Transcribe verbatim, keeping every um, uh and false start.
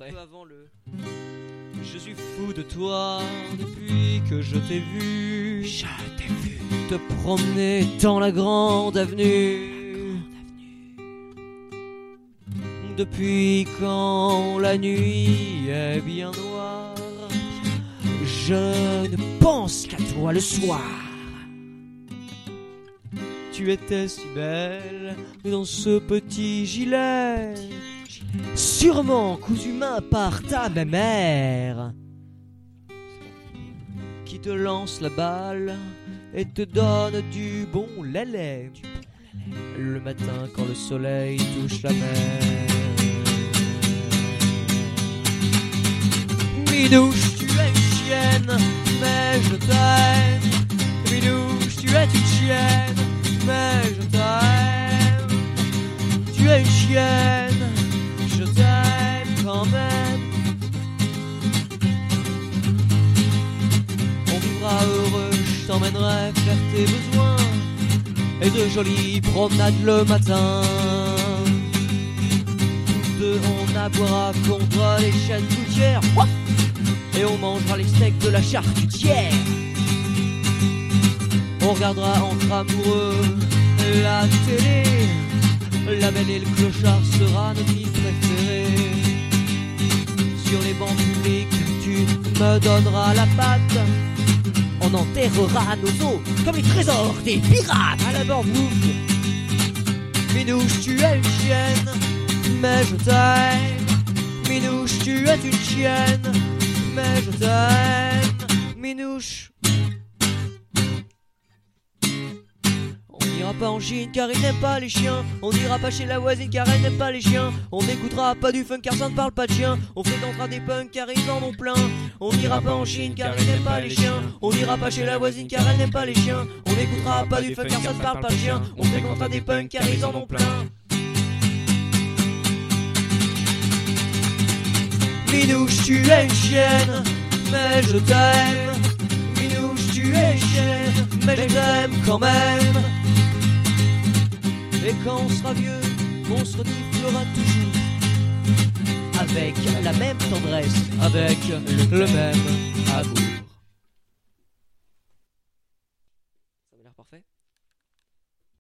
après. peu avant le... Je suis fou de toi depuis que je t'ai vu. Je t'ai vu te promener dans la grande avenue. Depuis quand la nuit est bien noire, je ne pense qu'à toi le soir. Tu étais si belle dans ce petit gilet, sûrement cousu main par ta mère, qui te lance la balle et te donne du bon lait le matin quand le soleil touche la mer. Minouche, tu es une chienne, mais je t'aime. Minouche, tu es une chienne, mais je t'aime. Tu es une chienne, je t'aime quand même. On vivra heureux, je t'emmènerai faire tes besoins et de jolies promenades le matin. Tous deux on aboiera contre les chaises gouttières et on mangera les steaks de la charcutière. On regardera entre amoureux la télé. La Belle et le Clochard sera notre film préféré. Sur les bancs publics tu me donneras la patte. On enterrera nos os comme les trésors des pirates. À la bouffe. Minouche, tu es une chienne, mais je t'aime. Minouche, tu es une chienne, mais je t'aime. Minouche. On n'ira pas en Chine car il n'aime pas les chiens. On n'ira pas chez la voisine car elle n'aime pas les chiens. On n'écoutera pas du funk car ça ne parle pas de chiens. On fréquentera des punks car ils en ont plein. On n'ira pas en Chine car il n'aime pas les chiens. On n'ira pas chez la voisine car elle n'aime pas les chiens. On n'écoutera pas du funk car ça ne parle pas de chiens. On fréquentera des punks car ils en ont plein. Minouche, tu es une chienne, mais je t'aime. Minouche, tu es une chienne, mais je t'aime quand même. Et quand on sera vieux, on se reniflera toujours avec la même tendresse, avec le même amour.